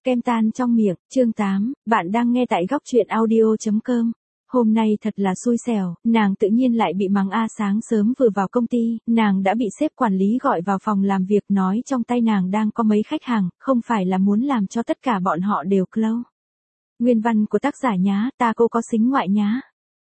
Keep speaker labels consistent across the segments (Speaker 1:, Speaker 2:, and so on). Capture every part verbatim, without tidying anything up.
Speaker 1: Kem tan trong miệng, chương tám, bạn đang nghe tại góc truyện audio chấm com. Hôm nay thật là xui xẻo, nàng tự nhiên lại bị mắng a sáng sớm vừa vào công ty, nàng đã bị sếp quản lý gọi vào phòng làm việc nói trong tay nàng đang có mấy khách hàng, không phải là muốn làm cho tất cả bọn họ đều close. Nguyên văn của tác giả nhá, ta cô có xính ngoại nhá.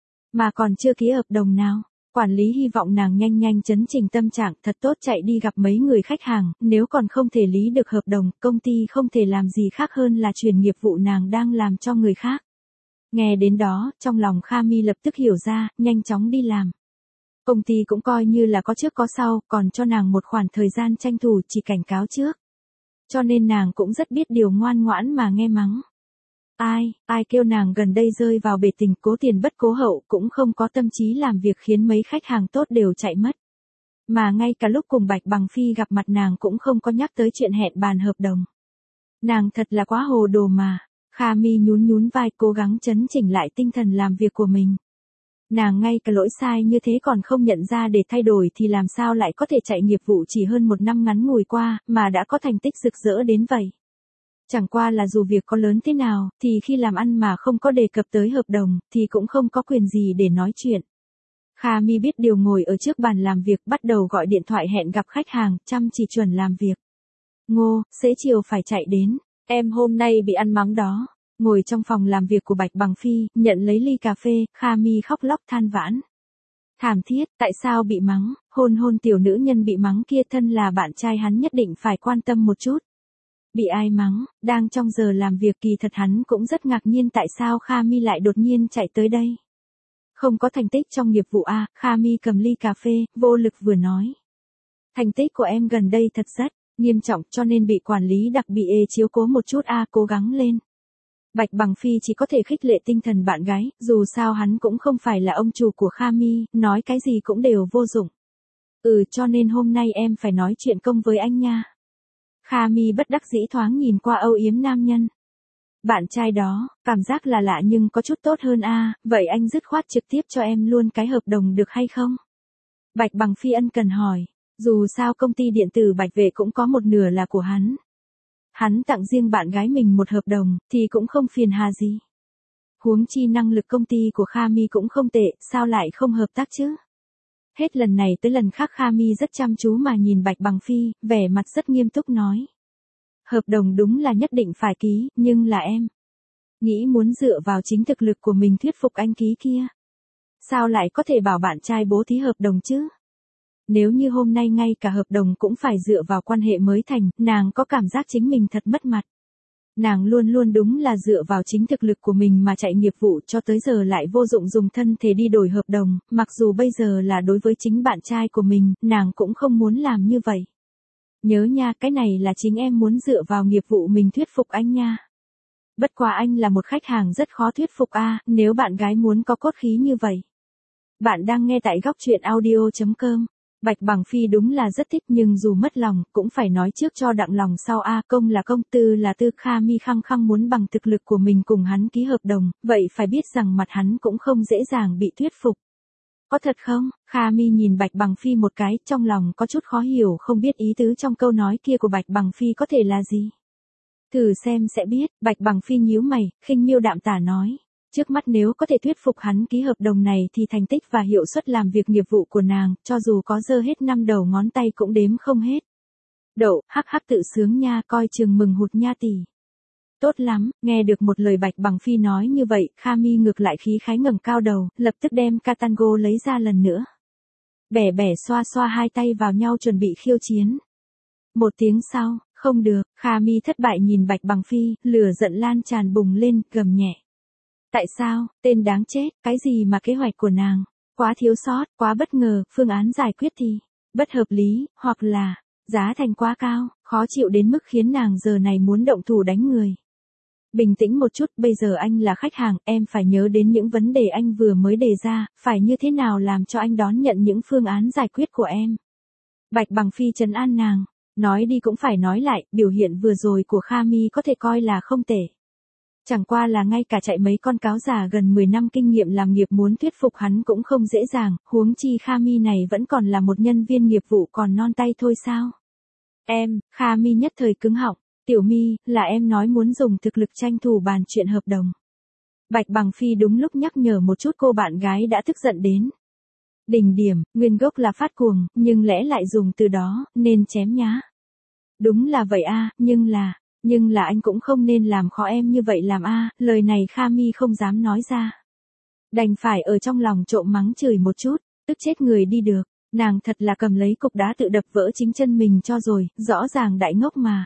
Speaker 1: Mà còn chưa ký hợp đồng nào. Quản lý hy vọng nàng nhanh nhanh chấn chỉnh tâm trạng thật tốt chạy đi gặp mấy người khách hàng, nếu còn không thể lý được hợp đồng, công ty không thể làm gì khác hơn là chuyển nghiệp vụ nàng đang làm cho người khác. Nghe đến đó, trong lòng Kha Mi lập tức hiểu ra, nhanh chóng đi làm. Công ty cũng coi như là có trước có sau, còn cho nàng một khoảng thời gian tranh thủ chỉ cảnh cáo trước. Cho nên nàng cũng rất biết điều ngoan ngoãn mà nghe mắng. Ai, ai kêu nàng gần đây rơi vào bể tình cố tiền bất cố hậu cũng không có tâm trí làm việc khiến mấy khách hàng tốt đều chạy mất. Mà ngay cả lúc cùng Bạch Bằng Phi gặp mặt nàng cũng không có nhắc tới chuyện hẹn bàn hợp đồng. Nàng thật là quá hồ đồ mà. Kha Mi nhún nhún vai cố gắng chấn chỉnh lại tinh thần làm việc của mình. Nàng ngay cả lỗi sai như thế còn không nhận ra để thay đổi thì làm sao lại có thể chạy nghiệp vụ chỉ hơn một năm ngắn ngủi qua mà đã có thành tích rực rỡ đến vậy. Chẳng qua là dù việc có lớn thế nào, thì khi làm ăn mà không có đề cập tới hợp đồng, thì cũng không có quyền gì để nói chuyện. Kha Mi biết điều ngồi ở trước bàn làm việc bắt đầu gọi điện thoại hẹn gặp khách hàng, chăm chỉ chuẩn làm việc. Ngô, xế chiều phải chạy đến, em hôm nay bị ăn mắng đó. Ngồi trong phòng làm việc của Bạch Bằng Phi, nhận lấy ly cà phê, Kha Mi khóc lóc than vãn. Thảm thiết, tại sao bị mắng, hôn hôn tiểu nữ nhân bị mắng kia thân là bạn trai hắn nhất định phải quan tâm một chút. Bị ai mắng, đang trong giờ làm việc kỳ thật hắn cũng rất ngạc nhiên tại sao Kha Mi lại đột nhiên chạy tới đây. Không có thành tích trong nghiệp vụ A, Kha Mi cầm ly cà phê, vô lực vừa nói. Thành tích của em gần đây thật rất nghiêm trọng cho nên bị quản lý đặc biệt chiếu cố một chút A, cố gắng lên. Bạch Bằng Phi chỉ có thể khích lệ tinh thần bạn gái, dù sao hắn cũng không phải là ông chủ của Kha Mi, nói cái gì cũng đều vô dụng. Ừ cho nên hôm nay em phải nói chuyện công với anh nha. Kha Mi bất đắc dĩ thoáng nhìn qua âu yếm nam nhân. Bạn trai đó, cảm giác là lạ nhưng có chút tốt hơn a, vậy anh dứt khoát trực tiếp cho em luôn cái hợp đồng được hay không? Bạch Bằng Phi ân cần hỏi, dù sao công ty điện tử Bạch Vệ cũng có một nửa là của hắn. Hắn tặng riêng bạn gái mình một hợp đồng, thì cũng không phiền hà gì. Huống chi năng lực công ty của Kha Mi cũng không tệ, sao lại không hợp tác chứ? Hết lần này tới lần khác Kha Mi rất chăm chú mà nhìn Bạch Bằng Phi, vẻ mặt rất nghiêm túc nói. Hợp đồng đúng là nhất định phải ký, nhưng là em. Nghĩ muốn dựa vào chính thực lực của mình thuyết phục anh ký kia. Sao lại có thể bảo bạn trai bố thí hợp đồng chứ? Nếu như hôm nay ngay cả hợp đồng cũng phải dựa vào quan hệ mới thành, nàng có cảm giác chính mình thật mất mặt. Nàng luôn luôn đúng là dựa vào chính thực lực của mình mà chạy nghiệp vụ cho tới giờ lại vô dụng dùng thân thể đi đổi hợp đồng, mặc dù bây giờ là đối với chính bạn trai của mình, nàng cũng không muốn làm như vậy. Nhớ nha, cái này là chính em muốn dựa vào nghiệp vụ mình thuyết phục anh nha. Bất quá anh là một khách hàng rất khó thuyết phục a, nếu bạn gái muốn có cốt khí như vậy. Bạn đang nghe tại góc truyện audio chấm com. Bạch Bằng Phi đúng là rất thích nhưng dù mất lòng, cũng phải nói trước cho đặng lòng sau a, công là công, tư là tư. Kha Mi khăng khăng muốn bằng thực lực của mình cùng hắn ký hợp đồng, vậy phải biết rằng mặt hắn cũng không dễ dàng bị thuyết phục. Có thật không? Kha Mi nhìn Bạch Bằng Phi một cái, trong lòng có chút khó hiểu không biết ý tứ trong câu nói kia của Bạch Bằng Phi có thể là gì. Thử xem sẽ biết, Bạch Bằng Phi nhíu mày, khinh miêu đạm tả nói. Trước mắt nếu có thể thuyết phục hắn ký hợp đồng này thì thành tích và hiệu suất làm việc nghiệp vụ của nàng, cho dù có dơ hết năm đầu ngón tay cũng đếm không hết. Đậu, hắc hắc tự sướng nha, coi chừng mừng hụt nha tỷ. Tốt lắm, nghe được một lời Bạch Bằng Phi nói như vậy, Kha Mi ngược lại khí khái ngẩng cao đầu, lập tức đem Katango lấy ra lần nữa. Bẻ bẻ xoa xoa hai tay vào nhau chuẩn bị khiêu chiến. Một tiếng sau, không được, Kha Mi thất bại nhìn Bạch Bằng Phi, lửa giận lan tràn bùng lên, gầm nhẹ. Tại sao, tên đáng chết, cái gì mà kế hoạch của nàng, quá thiếu sót, quá bất ngờ, phương án giải quyết thì bất hợp lý, hoặc là giá thành quá cao, khó chịu đến mức khiến nàng giờ này muốn động thủ đánh người. Bình tĩnh một chút, bây giờ anh là khách hàng, em phải nhớ đến những vấn đề anh vừa mới đề ra, phải như thế nào làm cho anh đón nhận những phương án giải quyết của em. Bạch Bằng Phi trấn an nàng, nói đi cũng phải nói lại, biểu hiện vừa rồi của Kha Mi có thể coi là không tệ. Chẳng qua là ngay cả chạy mấy con cáo già gần mười năm kinh nghiệm làm nghiệp muốn thuyết phục hắn cũng không dễ dàng, huống chi Kha Mi này vẫn còn là một nhân viên nghiệp vụ còn non tay thôi sao. Em, Kha Mi nhất thời cứng họng, Tiểu My, là em nói muốn dùng thực lực tranh thủ bàn chuyện hợp đồng. Bạch Bằng Phi đúng lúc nhắc nhở một chút cô bạn gái đã tức giận đến. Đỉnh điểm, nguyên gốc là phát cuồng, nhưng lẽ lại dùng từ đó, nên chém nhá. Đúng là vậy a, nhưng là, nhưng là anh cũng không nên làm khó em như vậy làm a, lời này Kha Mi không dám nói ra. Đành phải ở trong lòng trộm mắng chửi một chút, tức chết người đi được, nàng thật là cầm lấy cục đá tự đập vỡ chính chân mình cho rồi, rõ ràng đại ngốc mà.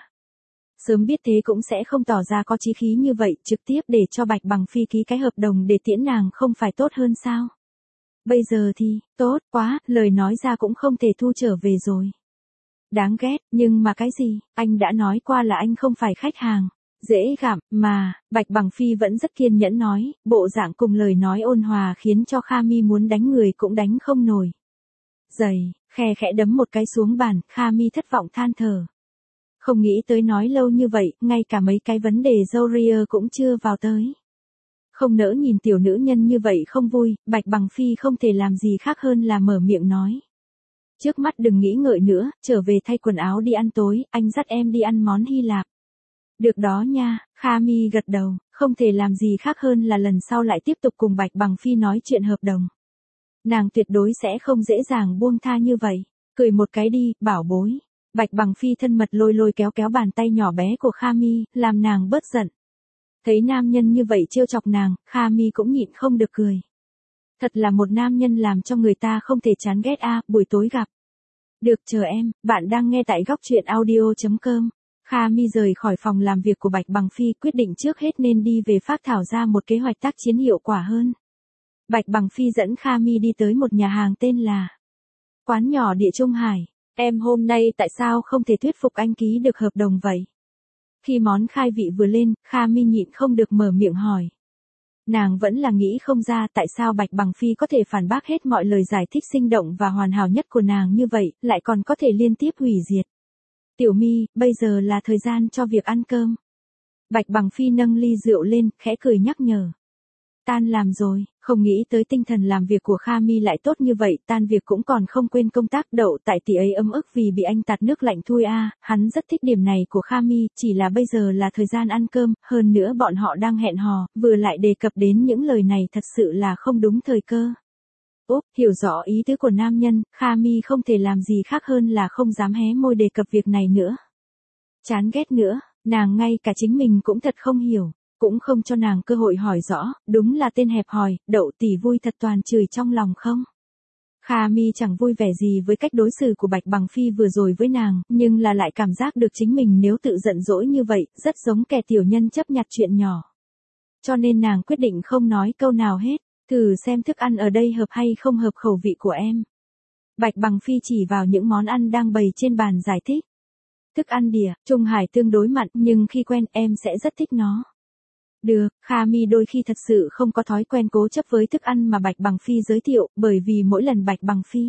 Speaker 1: Sớm biết thế cũng sẽ không tỏ ra có chí khí như vậy, trực tiếp để cho Bạch Bằng Phi ký cái hợp đồng để tiễn nàng không phải tốt hơn sao? Bây giờ thì, tốt quá, lời nói ra cũng không thể thu trở về rồi. Đáng ghét, nhưng mà cái gì, anh đã nói qua là anh không phải khách hàng. Dễ gặm, mà, Bạch Bằng Phi vẫn rất kiên nhẫn nói, bộ dạng cùng lời nói ôn hòa khiến cho Kha Mi muốn đánh người cũng đánh không nổi. Giày, khe khẽ đấm một cái xuống bàn, Kha Mi thất vọng than thở. Không nghĩ tới nói lâu như vậy, ngay cả mấy cái vấn đề dâu ria cũng chưa vào tới. Không nỡ nhìn tiểu nữ nhân như vậy không vui, Bạch Bằng Phi không thể làm gì khác hơn là mở miệng nói. Trước mắt đừng nghĩ ngợi nữa, trở về thay quần áo đi ăn tối, anh dắt em đi ăn món Hy Lạp. Được đó nha, Kha Mi gật đầu, không thể làm gì khác hơn là lần sau lại tiếp tục cùng Bạch Bằng Phi nói chuyện hợp đồng. Nàng tuyệt đối sẽ không dễ dàng buông tha như vậy, cười một cái đi, bảo bối. Bạch Bằng Phi thân mật lôi lôi kéo kéo bàn tay nhỏ bé của Kha Mi, làm nàng bớt giận. Thấy nam nhân như vậy trêu chọc nàng, Kha Mi cũng nhịn không được cười. Thật là một nam nhân làm cho người ta không thể chán ghét a, à, buổi tối gặp. Được, chờ em, bạn đang nghe tại góc truyện audio chấm com. Kha Mi rời khỏi phòng làm việc của Bạch Bằng Phi, quyết định trước hết nên đi về phác thảo ra một kế hoạch tác chiến hiệu quả hơn. Bạch Bằng Phi dẫn Kha Mi đi tới một nhà hàng tên là Quán nhỏ Địa Trung Hải. Em hôm nay tại sao không thể thuyết phục anh ký được hợp đồng vậy? Khi món khai vị vừa lên, Kha Mi nhịn không được mở miệng hỏi. Nàng vẫn là nghĩ không ra tại sao Bạch Bằng Phi có thể phản bác hết mọi lời giải thích sinh động và hoàn hảo nhất của nàng như vậy, lại còn có thể liên tiếp hủy diệt. Tiểu My, bây giờ là thời gian cho việc ăn cơm. Bạch Bằng Phi nâng ly rượu lên, khẽ cười nhắc nhở. Tan làm rồi, không nghĩ tới tinh thần làm việc của Kha Mi lại tốt như vậy, tan việc cũng còn không quên công tác. Đậu tại tỷ ấy ấm ức vì bị anh tạt nước lạnh thui a, à, hắn rất thích điểm này của Kha Mi, chỉ là bây giờ là thời gian ăn cơm, hơn nữa bọn họ đang hẹn hò, vừa lại đề cập đến những lời này thật sự là không đúng thời cơ. Úp, hiểu rõ ý tứ của nam nhân, Kha Mi không thể làm gì khác hơn là không dám hé môi đề cập việc này nữa. Chán ghét nữa, nàng ngay cả chính mình cũng thật không hiểu. Cũng không cho nàng cơ hội hỏi rõ, đúng là tên hẹp hòi, Đậu tỷ vui thật toàn chửi trong lòng không? Kha Mi chẳng vui vẻ gì với cách đối xử của Bạch Bằng Phi vừa rồi với nàng, nhưng là lại cảm giác được chính mình nếu tự giận dỗi như vậy, rất giống kẻ tiểu nhân chấp nhặt chuyện nhỏ. Cho nên nàng quyết định không nói câu nào hết, thử xem thức ăn ở đây hợp hay không hợp khẩu vị của em. Bạch Bằng Phi chỉ vào những món ăn đang bày trên bàn giải thích. Thức ăn Địa Trung Hải tương đối mặn, nhưng khi quen em sẽ rất thích nó. Được, Kha Mi đôi khi thật sự không có thói quen cố chấp với thức ăn mà Bạch Bằng Phi giới thiệu, bởi vì mỗi lần Bạch Bằng Phi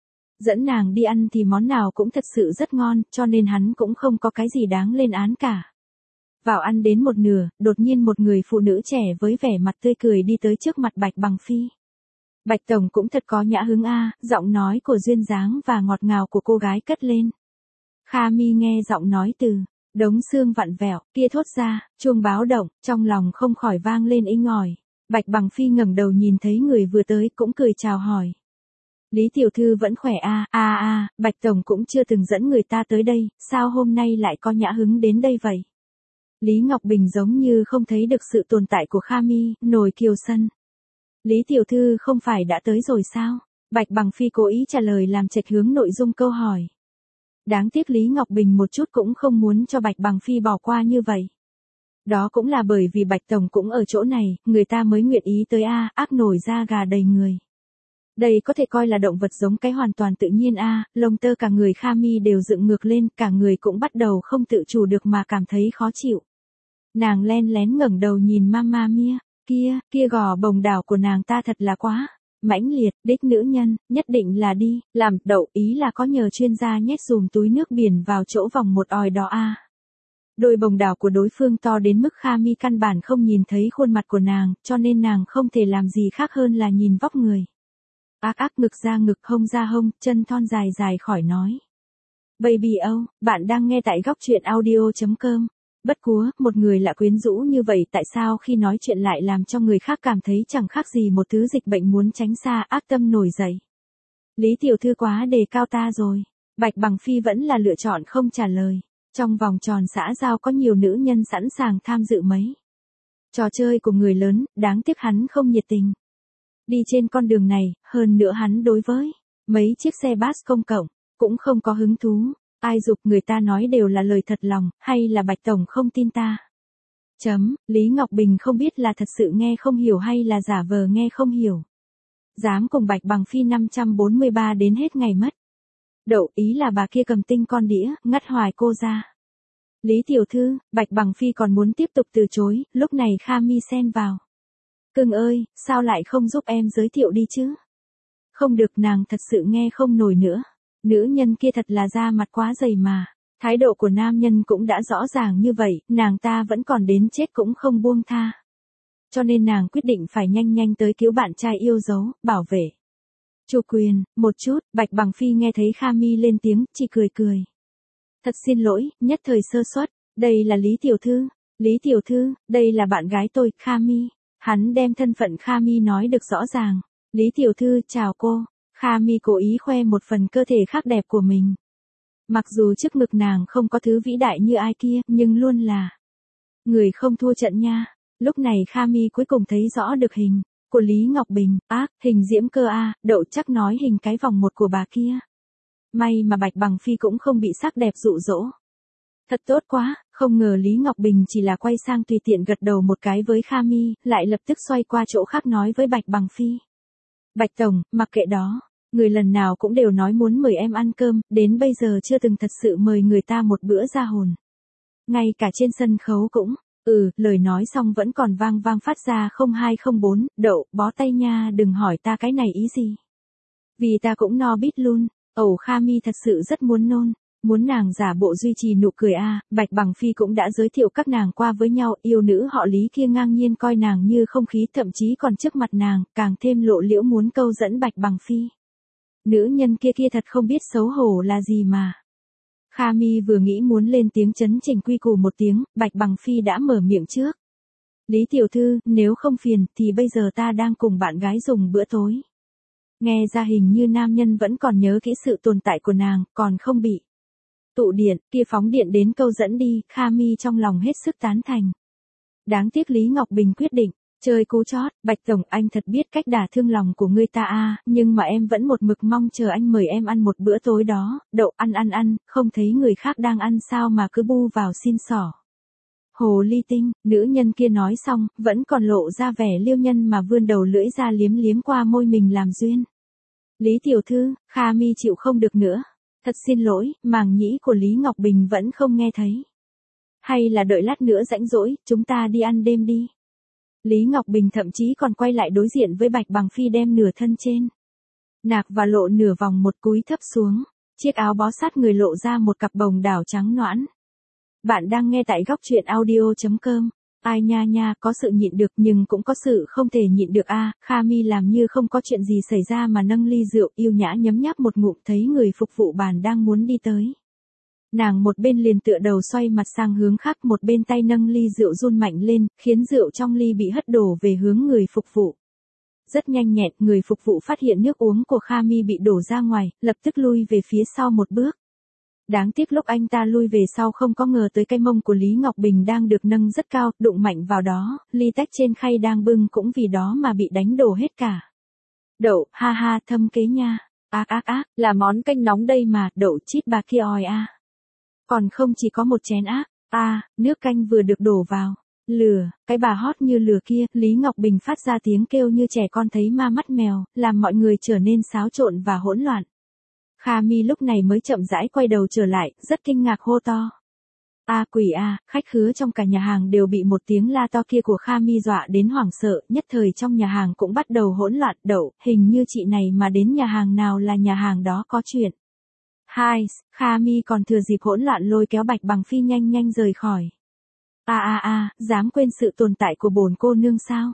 Speaker 1: dẫn nàng đi ăn thì món nào cũng thật sự rất ngon, cho nên hắn cũng không có cái gì đáng lên án cả. Vào ăn đến một nửa, đột nhiên một người phụ nữ trẻ với vẻ mặt tươi cười đi tới trước mặt Bạch Bằng Phi. Bạch Tổng cũng thật có nhã hứng a, giọng nói của duyên dáng và ngọt ngào của cô gái cất lên. Kha Mi nghe giọng nói từ đống xương vặn vẹo kia thốt ra, chuông báo động, trong lòng không khỏi vang lên inh ỏi. Bạch Bằng Phi ngẩng đầu nhìn thấy người vừa tới cũng cười chào hỏi. Lý tiểu thư vẫn khỏe a, a a, Bạch Tổng cũng chưa từng dẫn người ta tới đây, sao hôm nay lại có nhã hứng đến đây vậy? Lý Ngọc Bình giống như không thấy được sự tồn tại của Kha Mi, nổi kiều sân. Lý tiểu thư không phải đã tới rồi sao? Bạch Bằng Phi cố ý trả lời làm chệch hướng nội dung câu hỏi. Đáng tiếc Lý Ngọc Bình một chút cũng không muốn cho Bạch Bằng Phi bỏ qua như vậy. Đó cũng là bởi vì Bạch Tổng cũng ở chỗ này, người ta mới nguyện ý tới a, ác nổi da gà đầy người. Đây có thể coi là động vật giống cái hoàn toàn tự nhiên a, lông tơ cả người Kha Mi đều dựng ngược lên, cả người cũng bắt đầu không tự chủ được mà cảm thấy khó chịu. Nàng len lén ngẩng đầu nhìn Mama Mia, kia, kia gò bồng đảo của nàng ta thật là quá mãnh liệt, đích nữ nhân, nhất định là đi, làm, Đậu, ý là có nhờ chuyên gia nhét dùm túi nước biển vào chỗ vòng một òi đó a. Đôi bồng đảo của đối phương to đến mức Kha Mi căn bản không nhìn thấy khuôn mặt của nàng, cho nên nàng không thể làm gì khác hơn là nhìn vóc người. Ác ác ngực ra ngực, hông ra hông, chân thon dài dài khỏi nói. Baby oh, bạn đang nghe tại góc truyện audio chấm com. Bất quá, một người lạ quyến rũ như vậy tại sao khi nói chuyện lại làm cho người khác cảm thấy chẳng khác gì một thứ dịch bệnh muốn tránh xa, ác tâm nổi dậy. Lý tiểu thư quá đề cao ta rồi. Bạch Bằng Phi vẫn là lựa chọn không trả lời. Trong vòng tròn xã giao có nhiều nữ nhân sẵn sàng tham dự mấy trò chơi của người lớn, đáng tiếc hắn không nhiệt tình. Đi trên con đường này, hơn nữa hắn đối với mấy chiếc xe bus công cộng, cũng không có hứng thú. Ai giục người ta nói đều là lời thật lòng, hay là Bạch Tổng không tin ta. Chấm, Lý Ngọc Bình không biết là thật sự nghe không hiểu hay là giả vờ nghe không hiểu. Dám cùng Bạch Bằng Phi năm trăm bốn mươi ba đến hết ngày mất. Đậu ý là bà kia cầm tinh con đĩa, ngắt hoài cô ra. Lý tiểu thư, Bạch Bằng Phi còn muốn tiếp tục từ chối, lúc này Kha Mi xen vào. Cưng ơi, sao lại không giúp em giới thiệu đi chứ? Không được, nàng thật sự nghe không nổi nữa. Nữ nhân kia thật là da mặt quá dày mà. Thái độ của nam nhân cũng đã rõ ràng như vậy, nàng ta vẫn còn đến chết cũng không buông tha. Cho nên nàng quyết định phải nhanh nhanh tới cứu bạn trai yêu dấu, bảo vệ. Chủ quyền, một chút, Bạch Bằng Phi nghe thấy Kha Mi lên tiếng, chỉ cười cười. Thật xin lỗi, nhất thời sơ suất, đây là Lý tiểu thư. Lý tiểu thư, đây là bạn gái tôi, Kha Mi. Hắn đem thân phận Kha Mi nói được rõ ràng. Lý tiểu thư, chào cô. Kha Mi cố ý khoe một phần cơ thể khác đẹp của mình. Mặc dù trước ngực nàng không có thứ vĩ đại như ai kia, nhưng luôn là người không thua trận nha. Lúc này Kha Mi cuối cùng thấy rõ được hình của Lý Ngọc Bình, ác, hình diễm cơ a, Đậu chắc nói hình cái vòng một của bà kia. May mà Bạch Bằng Phi cũng không bị sắc đẹp dụ dỗ. Thật tốt quá, không ngờ Lý Ngọc Bình chỉ là quay sang tùy tiện gật đầu một cái với Kha Mi, lại lập tức xoay qua chỗ khác nói với Bạch Bằng Phi. Bạch Tổng, mặc kệ đó, người lần nào cũng đều nói muốn mời em ăn cơm, đến bây giờ chưa từng thật sự mời người ta một bữa ra hồn. Ngay cả trên sân khấu cũng, ừ, lời nói xong vẫn còn vang vang phát ra không hai không bốn, Đậu, bó tay nha, đừng hỏi ta cái này ý gì. Vì ta cũng no bít luôn, ẩu Kha Mi thật sự rất muốn nôn. Muốn nàng giả bộ duy trì nụ cười a, à, Bạch Bằng Phi cũng đã giới thiệu các nàng qua với nhau, yêu nữ họ Lý kia ngang nhiên coi nàng như không khí, thậm chí còn trước mặt nàng, càng thêm lộ liễu muốn câu dẫn Bạch Bằng Phi. Nữ nhân kia kia thật không biết xấu hổ là gì mà. Kha Mi vừa nghĩ muốn lên tiếng chấn chỉnh quy củ một tiếng, Bạch Bằng Phi đã mở miệng trước. Lý tiểu thư, nếu không phiền, thì bây giờ ta đang cùng bạn gái dùng bữa tối. Nghe ra hình như nam nhân vẫn còn nhớ kỹ sự tồn tại của nàng, còn không bị tụ điện, kia phóng điện đến câu dẫn đi, Kha Mi trong lòng hết sức tán thành. Đáng tiếc Lý Ngọc Bình quyết định, chơi cú chót, Bạch Tổng anh thật biết cách đả thương lòng của người ta a, nhưng mà em vẫn một mực mong chờ anh mời em ăn một bữa tối đó, Đậu ăn ăn ăn, không thấy người khác đang ăn sao mà cứ bu vào xin xỏ. Hồ ly tinh, nữ nhân kia nói xong, vẫn còn lộ ra vẻ liêu nhân mà vươn đầu lưỡi ra liếm liếm qua môi mình làm duyên. Lý tiểu thư, Kha Mi chịu không được nữa. Thật xin lỗi, màng nhĩ của Lý Ngọc Bình vẫn không nghe thấy. Hay là đợi lát nữa rãnh rỗi, chúng ta đi ăn đêm đi. Lý Ngọc Bình thậm chí còn quay lại đối diện với Bạch Bằng Phi đem nửa thân trên nạc và lộ nửa vòng một cúi thấp xuống. Chiếc áo bó sát người lộ ra một cặp bồng đảo trắng nõn. Bạn đang nghe tại góc truyện audio chấm com. Ai nha nha, có sự nhịn được nhưng cũng có sự không thể nhịn được a. À, Kha Mi làm như không có chuyện gì xảy ra mà nâng ly rượu yêu nhã nhấm nháp một ngụm, thấy người phục vụ bàn đang muốn đi tới. Nàng một bên liền tựa đầu xoay mặt sang hướng khác, một bên tay nâng ly rượu run mạnh lên, khiến rượu trong ly bị hất đổ về hướng người phục vụ. Rất nhanh nhẹn, người phục vụ phát hiện nước uống của Kha Mi bị đổ ra ngoài, lập tức lui về phía sau một bước. Đáng tiếc lúc anh ta lui về sau không có ngờ tới cái mông của Lý Ngọc Bình đang được nâng rất cao, đụng mạnh vào đó, ly tách trên khay đang bưng cũng vì đó mà bị đánh đổ hết cả. Đậu, ha ha, thâm kế nha. Ác ác ác, là món canh nóng đây mà, đậu chít bà kia òi a. Còn không chỉ có một chén ác, a, à, nước canh vừa được đổ vào. Lửa, cái bà hót như lửa kia, Lý Ngọc Bình phát ra tiếng kêu như trẻ con thấy ma mắt mèo, làm mọi người trở nên xáo trộn và hỗn loạn. Kha Mi lúc này mới chậm rãi quay đầu trở lại, rất kinh ngạc hô to. A à, quỷ a, à, khách khứa trong cả nhà hàng đều bị một tiếng la to kia của Kha Mi dọa đến hoảng sợ, nhất thời trong nhà hàng cũng bắt đầu hỗn loạn. Đậu, hình như chị này mà đến nhà hàng nào là nhà hàng đó có chuyện. Hai, Kha Mi còn thừa dịp hỗn loạn lôi kéo Bạch Bằng Phi nhanh nhanh rời khỏi. A a a, dám quên sự tồn tại của bổn cô nương sao?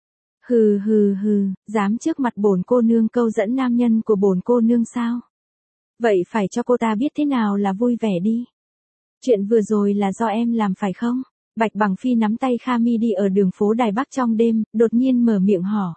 Speaker 1: Hừ hừ hừ, dám trước mặt bổn cô nương câu dẫn nam nhân của bổn cô nương sao? Vậy phải cho cô ta biết thế nào là vui vẻ đi. Chuyện vừa rồi là do em làm phải không? Bạch Bằng Phi nắm tay Kha Mi đi ở đường phố Đài Bắc trong đêm, đột nhiên mở miệng hỏi.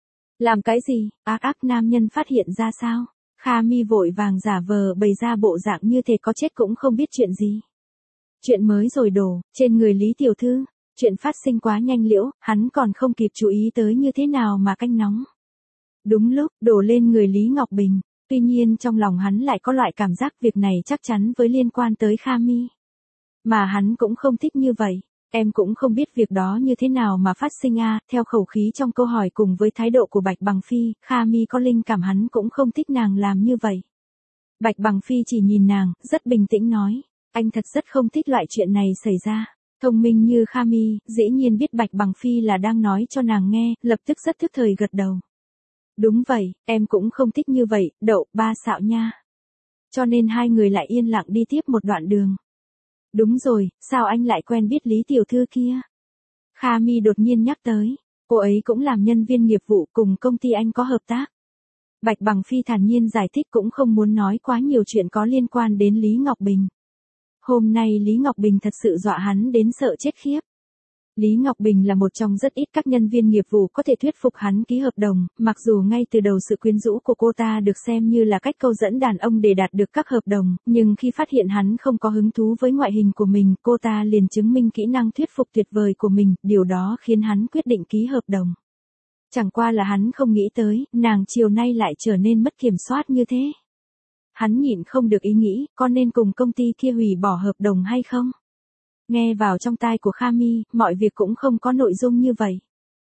Speaker 1: Làm cái gì? Ác ác nam nhân phát hiện ra sao? Kha Mi vội vàng giả vờ bày ra bộ dạng như thể có chết cũng không biết chuyện gì. Chuyện mới rồi đổ, trên người Lý Tiểu Thư. Chuyện phát sinh quá nhanh liễu, hắn còn không kịp chú ý tới như thế nào mà canh nóng. Đúng lúc, đổ lên người Lý Ngọc Bình. Tuy nhiên trong lòng hắn lại có loại cảm giác việc này chắc chắn với liên quan tới Kha Mi. Mà hắn cũng không thích như vậy. Em cũng không biết việc đó như thế nào mà phát sinh a. Theo khẩu khí trong câu hỏi cùng với thái độ của Bạch Bằng Phi, Kha Mi có linh cảm hắn cũng không thích nàng làm như vậy. Bạch Bằng Phi chỉ nhìn nàng, rất bình tĩnh nói. Anh thật rất không thích loại chuyện này xảy ra. Thông minh như Kha Mi, dĩ nhiên biết Bạch Bằng Phi là đang nói cho nàng nghe, lập tức rất thức thời gật đầu. Đúng vậy, em cũng không thích như vậy, đậu, ba xạo nha. Cho nên hai người lại yên lặng đi tiếp một đoạn đường. Đúng rồi, sao anh lại quen biết Lý Tiểu Thư kia? Kha Mi đột nhiên nhắc tới, cô ấy cũng làm nhân viên nghiệp vụ cùng công ty anh có hợp tác. Bạch Bằng Phi thản nhiên giải thích cũng không muốn nói quá nhiều chuyện có liên quan đến Lý Ngọc Bình. Hôm nay Lý Ngọc Bình thật sự dọa hắn đến sợ chết khiếp. Lý Ngọc Bình là một trong rất ít các nhân viên nghiệp vụ có thể thuyết phục hắn ký hợp đồng, mặc dù ngay từ đầu sự quyến rũ của cô ta được xem như là cách câu dẫn đàn ông để đạt được các hợp đồng, nhưng khi phát hiện hắn không có hứng thú với ngoại hình của mình, cô ta liền chứng minh kỹ năng thuyết phục tuyệt vời của mình, điều đó khiến hắn quyết định ký hợp đồng. Chẳng qua là hắn không nghĩ tới, nàng chiều nay lại trở nên mất kiểm soát như thế. Hắn nhịn không được ý nghĩ, có nên cùng công ty kia hủy bỏ hợp đồng hay không? Nghe vào trong tai của Kha Mi, mọi việc cũng không có nội dung như vậy.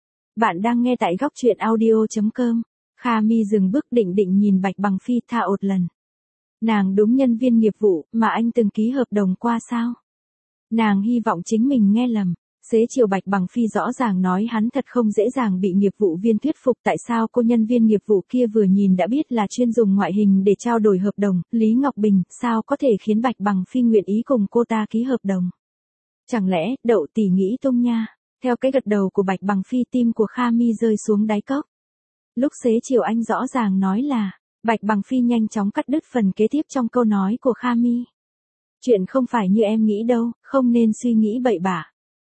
Speaker 1: Bạn đang nghe tại góc truyện audio chấm com. Kha Mi dừng bước định định nhìn Bạch Bằng Phi tha một lần. Nàng đúng nhân viên nghiệp vụ mà anh từng ký hợp đồng qua sao? Nàng hy vọng chính mình nghe lầm. Xế chiều Bạch Bằng Phi rõ ràng nói hắn thật không dễ dàng bị nghiệp vụ viên thuyết phục tại sao cô nhân viên nghiệp vụ kia vừa nhìn đã biết là chuyên dùng ngoại hình để trao đổi hợp đồng, Lý Ngọc Bình, sao có thể khiến Bạch Bằng Phi nguyện ý cùng cô ta ký hợp đồng. Chẳng lẽ, đậu tỷ nghĩ tung nha, theo cái gật đầu của Bạch Bằng Phi tim của Kha Mi rơi xuống đáy cốc. Lúc xế chiều anh rõ ràng nói là, Bạch Bằng Phi nhanh chóng cắt đứt phần kế tiếp trong câu nói của Kha Mi. Chuyện không phải như em nghĩ đâu, không nên suy nghĩ bậy bạ.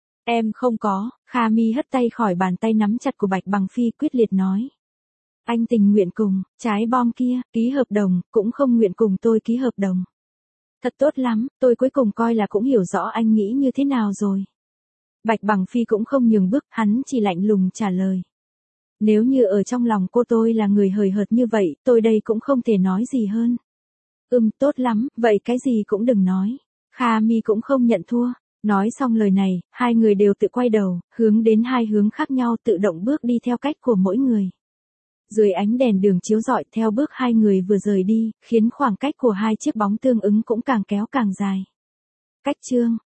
Speaker 1: Em không có, Kha Mi hất tay khỏi bàn tay nắm chặt của Bạch Bằng Phi quyết liệt nói. Anh tình nguyện cùng, trái bom kia, ký hợp đồng, cũng không nguyện cùng tôi ký hợp đồng. Thật tốt lắm, tôi cuối cùng coi là cũng hiểu rõ anh nghĩ như thế nào rồi. Bạch Bằng Phi cũng không nhường bước, hắn chỉ lạnh lùng trả lời. Nếu như ở trong lòng cô tôi là người hời hợt như vậy, tôi đây cũng không thể nói gì hơn. Ừm, tốt lắm, vậy cái gì cũng đừng nói. Kha Mi cũng không nhận thua. Nói xong lời này, hai người đều tự quay đầu, hướng đến hai hướng khác nhau tự động bước đi theo cách của mỗi người. Dưới ánh đèn đường chiếu rọi theo bước hai người vừa rời đi, khiến khoảng cách của hai chiếc bóng tương ứng cũng càng kéo càng dài. Cách chương